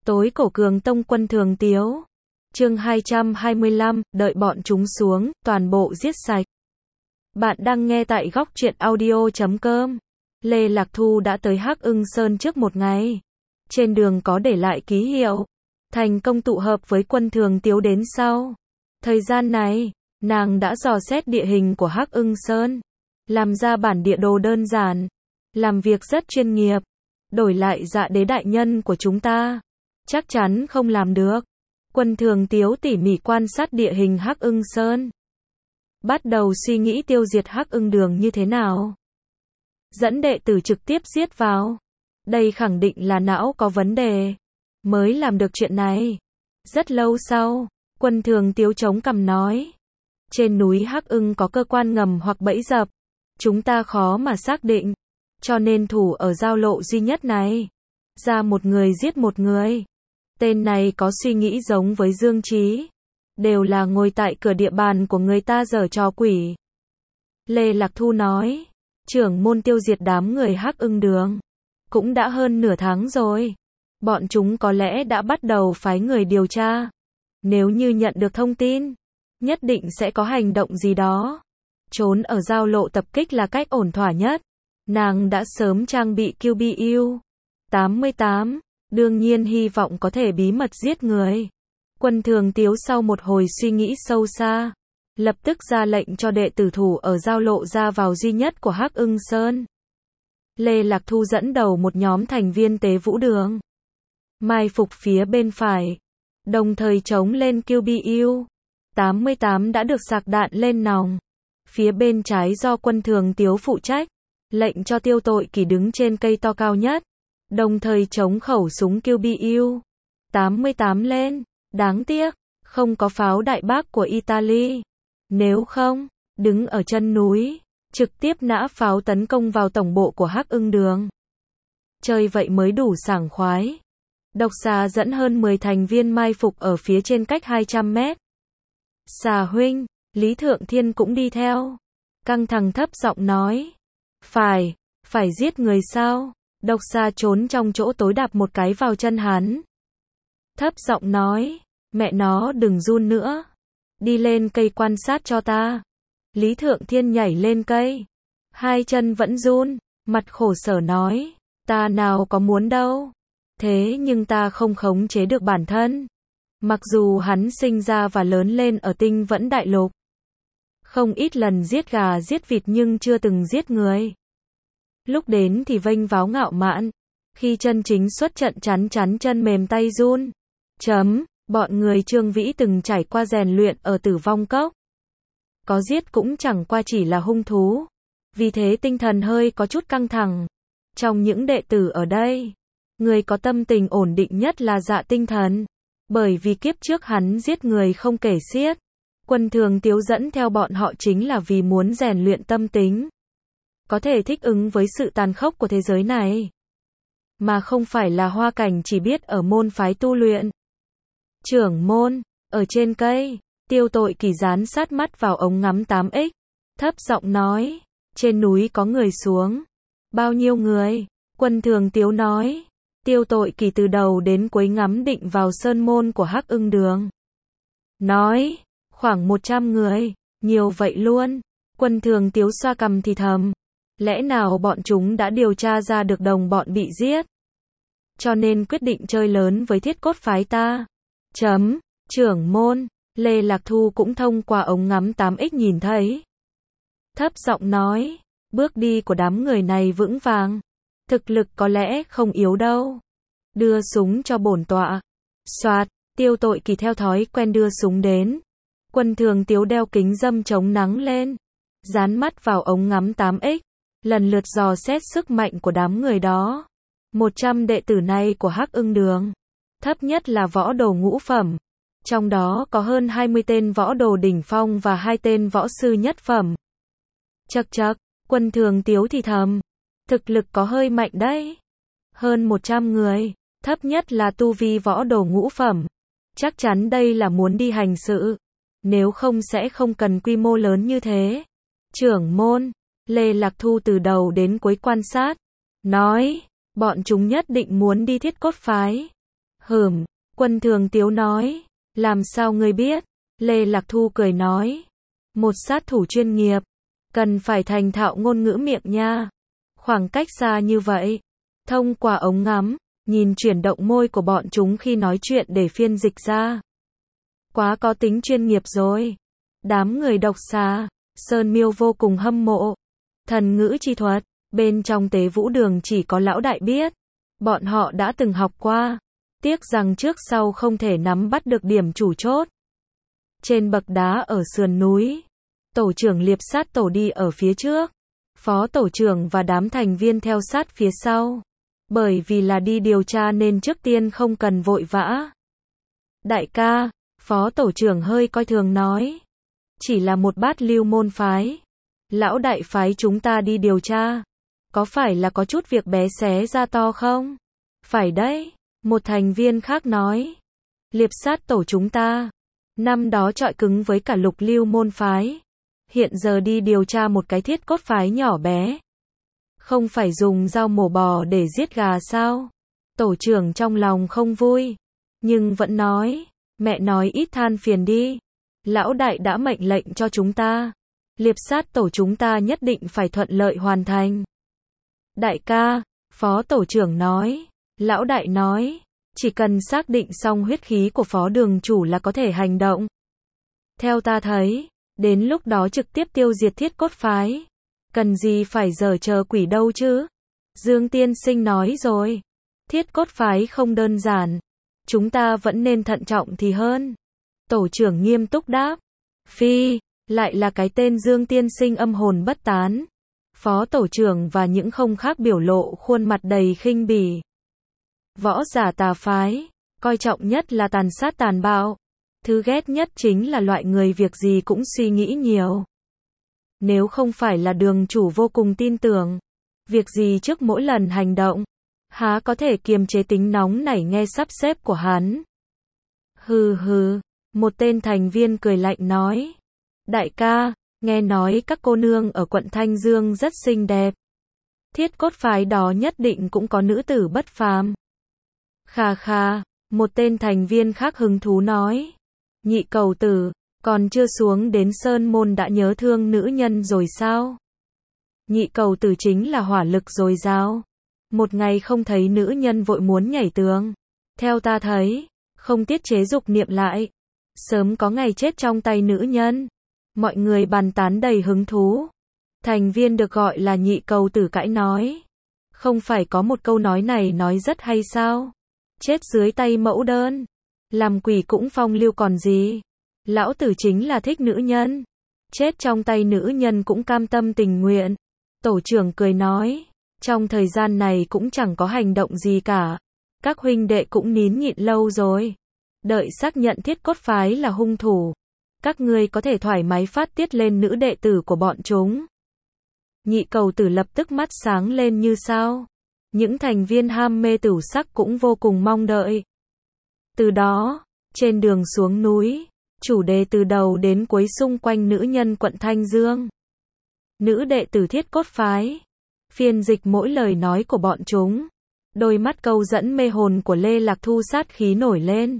Tối cổ Cường Tông Quân Thường Tiếu. Chương 225, đợi bọn chúng xuống, toàn bộ giết sạch. Bạn đang nghe tại góc truyện audio.com. Lê Lạc Thu đã tới Hắc Ưng Sơn trước một ngày. Trên đường có để lại ký hiệu. Thành công tụ hợp với Quân Thường Tiếu đến sau. Thời gian này, nàng đã dò xét địa hình của Hắc Ưng Sơn. Làm ra bản địa đồ đơn giản. Làm việc rất chuyên nghiệp. Đổi lại Dạ Đế đại nhân của chúng ta, chắc chắn không làm được. Quân Thường Tiếu tỉ mỉ quan sát địa hình Hắc Ưng Sơn. Bắt đầu suy nghĩ tiêu diệt Hắc Ưng Đường như thế nào. Dẫn đệ tử trực tiếp giết vào. Đây khẳng định là não có vấn đề. Mới làm được chuyện này. Rất lâu sau, Quân Thường Tiếu chống cằm nói. Trên núi Hắc Ưng có cơ quan ngầm hoặc bẫy dập. Chúng ta khó mà xác định. Cho nên thủ ở giao lộ duy nhất này. Ra một người giết một người. Tên này có suy nghĩ giống với Dương Trí. Đều là ngồi tại cửa địa bàn của người ta giở trò quỷ. Lê Lạc Thu nói. Trưởng môn tiêu diệt đám người Hắc Ưng Đường. Cũng đã hơn nửa tháng rồi. Bọn chúng có lẽ đã bắt đầu phái người điều tra. Nếu như nhận được thông tin, nhất định sẽ có hành động gì đó. Trốn ở giao lộ tập kích là cách ổn thỏa nhất. Nàng đã sớm trang bị QBU 88, đương nhiên hy vọng có thể bí mật giết người. Quân Thường Tiếu sau một hồi suy nghĩ sâu xa, lập tức ra lệnh cho đệ tử thủ ở giao lộ ra vào duy nhất của Hắc Ưng Sơn. Lê Lạc Thu dẫn đầu một nhóm thành viên Tế Vũ Đường, mai phục phía bên phải, đồng thời chống lên QBU 88 đã được sạc đạn lên nòng. Phía bên trái do Quân Thường Tiếu phụ trách, lệnh cho Tiêu Tội Kỳ đứng trên cây to cao nhất, đồng thời chống khẩu súng QBU 88 lên. Đáng tiếc, không có pháo đại bác của Italy. Nếu không, đứng ở chân núi, trực tiếp nã pháo tấn công vào tổng bộ của Hắc Ưng Đường. Chơi vậy mới đủ sảng khoái. Độc Xà dẫn hơn 10 thành viên mai phục ở phía trên cách 200 mét. Xà huynh, Lý Thượng Thiên cũng đi theo. Căng thẳng thấp giọng nói. Phải giết người sao? Độc Xà trốn trong chỗ tối đạp một cái vào chân hắn. Thấp giọng nói, mẹ nó đừng run nữa. Đi lên cây quan sát cho ta. Lý Thượng Thiên nhảy lên cây. Hai chân vẫn run, mặt khổ sở nói, ta nào có muốn đâu. Thế nhưng ta không khống chế được bản thân. Mặc dù hắn sinh ra và lớn lên ở Tinh Vẫn Đại Lục. Không ít lần giết gà giết vịt nhưng chưa từng giết người. Lúc đến thì vênh váo ngạo mạn. Khi chân chính xuất trận chắn chân mềm tay run. Bọn người Trương Vĩ từng trải qua rèn luyện ở Tử Vong Cốc. Có giết cũng chẳng qua chỉ là hung thú. Vì thế tinh thần hơi có chút căng thẳng. Trong những đệ tử ở đây, người có tâm tình ổn định nhất là Dạ Tinh Thần. Bởi vì kiếp trước hắn giết người không kể xiết. Quân Thường Tiếu dẫn theo bọn họ chính là vì muốn rèn luyện tâm tính. Có thể thích ứng với sự tàn khốc của thế giới này. Mà không phải là Hoa Cảnh chỉ biết ở môn phái tu luyện. Trưởng môn, ở trên cây, Tiêu Tội Kỳ dán sát mắt vào ống ngắm 8X. Thấp giọng nói, trên núi có người xuống. Bao nhiêu người? Quân Thường Tiếu nói. Tiêu Tội Kỳ từ đầu đến cuối ngắm định vào sơn môn của Hắc Ưng Đường. Nói, khoảng 100 người, nhiều vậy luôn. Quân Thường Tiếu xoa cằm thì thầm. Lẽ nào bọn chúng đã điều tra ra được đồng bọn bị giết? Cho nên quyết định chơi lớn với Thiết Cốt phái ta. Trưởng môn, Lê Lạc Thu cũng thông qua ống ngắm 8X nhìn thấy. Thấp giọng nói, bước đi của đám người này vững vàng. Thực lực có lẽ không yếu đâu. Đưa súng cho bổn tọa. Soạt, Tiêu Tội Kỳ theo thói quen đưa súng đến. Quân Thường Tiếu đeo kính râm chống nắng lên. Dán mắt vào ống ngắm 8X. Lần lượt dò xét sức mạnh của đám người đó. 100 đệ tử này của Hắc Ưng Đường. Thấp nhất là võ đồ ngũ phẩm. Trong đó có hơn 20 tên võ đồ đỉnh phong và 2 tên võ sư nhất phẩm. Chậc, Quân Thường Tiếu thì thầm. Thực lực có hơi mạnh đấy. Hơn 100 người. Thấp nhất là tu vi võ đồ ngũ phẩm. Chắc chắn đây là muốn đi hành sự. Nếu không sẽ không cần quy mô lớn như thế. Trưởng môn, Lê Lạc Thu từ đầu đến cuối quan sát. Nói, bọn chúng nhất định muốn đi Thiết Cốt phái. Quân Thường Tiếu nói. Làm sao ngươi biết? Lê Lạc Thu cười nói. Một sát thủ chuyên nghiệp, cần phải thành thạo ngôn ngữ miệng nha. Khoảng cách xa như vậy, thông qua ống ngắm, nhìn chuyển động môi của bọn chúng khi nói chuyện để phiên dịch ra. Quá có tính chuyên nghiệp rồi. Đám người độc xà, Sơn Miêu vô cùng hâm mộ. Thần ngữ chi thuật, bên trong Tế Vũ Đường chỉ có lão đại biết. Bọn họ đã từng học qua. Tiếc rằng trước sau không thể nắm bắt được điểm chủ chốt. Trên bậc đá ở sườn núi, tổ trưởng Liệp Sát Tổ đi ở phía trước. Phó tổ trưởng và đám thành viên theo sát phía sau. Bởi vì là đi điều tra nên trước tiên không cần vội vã. Đại ca, phó tổ trưởng hơi coi thường nói. Chỉ là một bát lưu môn phái. Lão đại phái chúng ta đi điều tra. Có phải là có chút việc bé xé ra to không? Phải đấy, một thành viên khác nói. Liệp Sát Tổ chúng ta, năm đó chọi cứng với cả Lục Lưu môn phái. Hiện giờ đi điều tra một cái Thiết Cốt phái nhỏ bé. Không phải dùng dao mổ bò để giết gà sao? Tổ trưởng trong lòng không vui, nhưng vẫn nói, mẹ nói ít than phiền đi. Lão đại đã mệnh lệnh cho chúng ta. Liệp Sát Tổ chúng ta nhất định phải thuận lợi hoàn thành. Đại ca, phó tổ trưởng nói. Lão đại nói, chỉ cần xác định xong huyết khí của phó đường chủ là có thể hành động. Theo ta thấy, đến lúc đó trực tiếp tiêu diệt Thiết Cốt phái. Cần gì phải giở chờ quỷ đâu chứ? Dương tiên sinh nói rồi. Thiết Cốt phái không đơn giản. Chúng ta vẫn nên thận trọng thì hơn. Tổ trưởng nghiêm túc đáp. Phi, lại là cái tên Dương tiên sinh âm hồn bất tán. Phó tổ trưởng và những không khác biểu lộ khuôn mặt đầy khinh bỉ. Võ giả tà phái, coi trọng nhất là tàn sát tàn bạo. Thứ ghét nhất chính là loại người việc gì cũng suy nghĩ nhiều. Nếu không phải là đường chủ vô cùng tin tưởng, việc gì trước mỗi lần hành động, há có thể kiềm chế tính nóng nảy nghe sắp xếp của hắn. Một tên thành viên cười lạnh nói. Đại ca, nghe nói các cô nương ở quận Thanh Dương rất xinh đẹp. Thiết Cốt phái đó nhất định cũng có nữ tử bất phàm. Kha, một tên thành viên khác hứng thú nói. Nhị cầu tử, còn chưa xuống đến Sơn Môn đã nhớ thương nữ nhân rồi sao? Nhị cầu tử chính là hỏa lực dồi dào. Một ngày không thấy nữ nhân vội muốn nhảy tường. Theo ta thấy, không tiết chế dục niệm lại. Sớm có ngày chết trong tay nữ nhân. Mọi người bàn tán đầy hứng thú. Thành viên được gọi là nhị cầu tử cãi nói. Không phải có một câu nói này nói rất hay sao? Chết dưới tay mẫu đơn. Làm quỷ cũng phong lưu còn gì. Lão tử chính là thích nữ nhân. Chết trong tay nữ nhân cũng cam tâm tình nguyện. Tổ trưởng cười nói. Trong thời gian này cũng chẳng có hành động gì cả. Các huynh đệ cũng nín nhịn lâu rồi. Đợi xác nhận Thiết Cốt phái là hung thủ. Các ngươi có thể thoải mái phát tiết lên nữ đệ tử của bọn chúng. Nhị cầu tử lập tức mắt sáng lên như sao. Những thành viên ham mê tửu sắc cũng vô cùng mong đợi. Từ đó, trên đường xuống núi, chủ đề từ đầu đến cuối xung quanh nữ nhân quận Thanh Dương. Nữ đệ tử Thiết Cốt phái. Phiên dịch mỗi lời nói của bọn chúng. Đôi mắt câu dẫn mê hồn của Lê Lạc Thu sát khí nổi lên.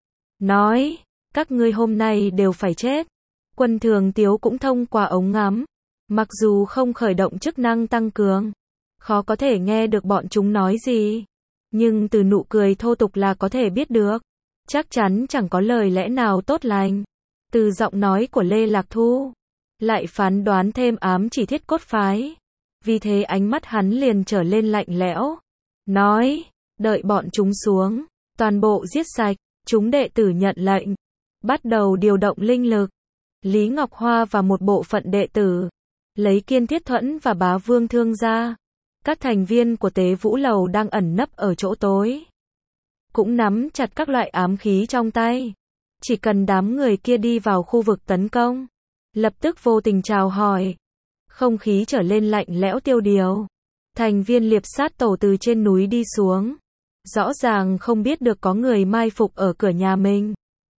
Nói, các ngươi hôm nay đều phải chết. Quân Thường Tiếu cũng thông qua ống ngắm. Mặc dù không khởi động chức năng tăng cường, khó có thể nghe được bọn chúng nói gì. Nhưng từ nụ cười thô tục là có thể biết được. Chắc chắn chẳng có lời lẽ nào tốt lành. Từ giọng nói của Lê Lạc Thu, lại phán đoán thêm ám chỉ Thiết Cốt phái. Vì thế ánh mắt hắn liền trở lên lạnh lẽo. Nói, đợi bọn chúng xuống, toàn bộ giết sạch. Chúng đệ tử nhận lệnh, bắt đầu điều động linh lực. Lý Ngọc Hoa và một bộ phận đệ tử, lấy Kiên Thiết Thuẫn và Bá Vương Thương ra. Các thành viên của Tế Vũ Lầu đang ẩn nấp ở chỗ tối, cũng nắm chặt các loại ám khí trong tay. Chỉ cần đám người kia đi vào khu vực tấn công, lập tức vô tình chào hỏi. Không khí trở lên lạnh lẽo tiêu điều. Thành viên Liệp Sát Tổ từ trên núi đi xuống. Rõ ràng không biết được có người mai phục ở cửa nhà mình.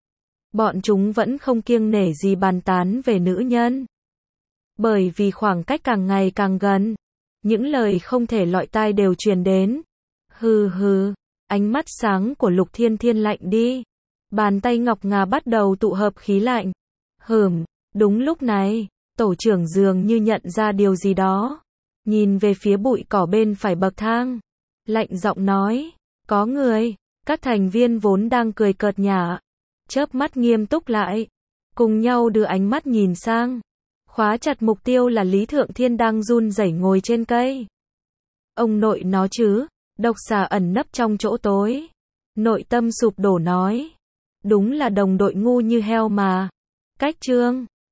Bọn chúng vẫn không kiêng nể gì bàn tán về nữ nhân. Bởi vì khoảng cách càng ngày càng gần, những lời không thể lọt tai đều truyền đến. Ánh mắt sáng của Lục Thiên Thiên lạnh đi. Bàn tay ngọc ngà bắt đầu tụ hợp khí lạnh. Đúng lúc này, tổ trưởng dường như nhận ra điều gì đó. Nhìn về phía bụi cỏ bên phải bậc thang. Lạnh giọng nói, có người. Các thành viên vốn đang cười cợt nhả, chớp mắt nghiêm túc lại. Cùng nhau đưa ánh mắt nhìn sang. Khóa chặt mục tiêu là Lý Thượng Thiên đang run rẩy ngồi trên cây. Ông nội nó chứ, độc xà ẩn nấp trong chỗ tối. Nội tâm sụp đổ nói. Đúng là đồng đội ngu như heo mà. Cách chương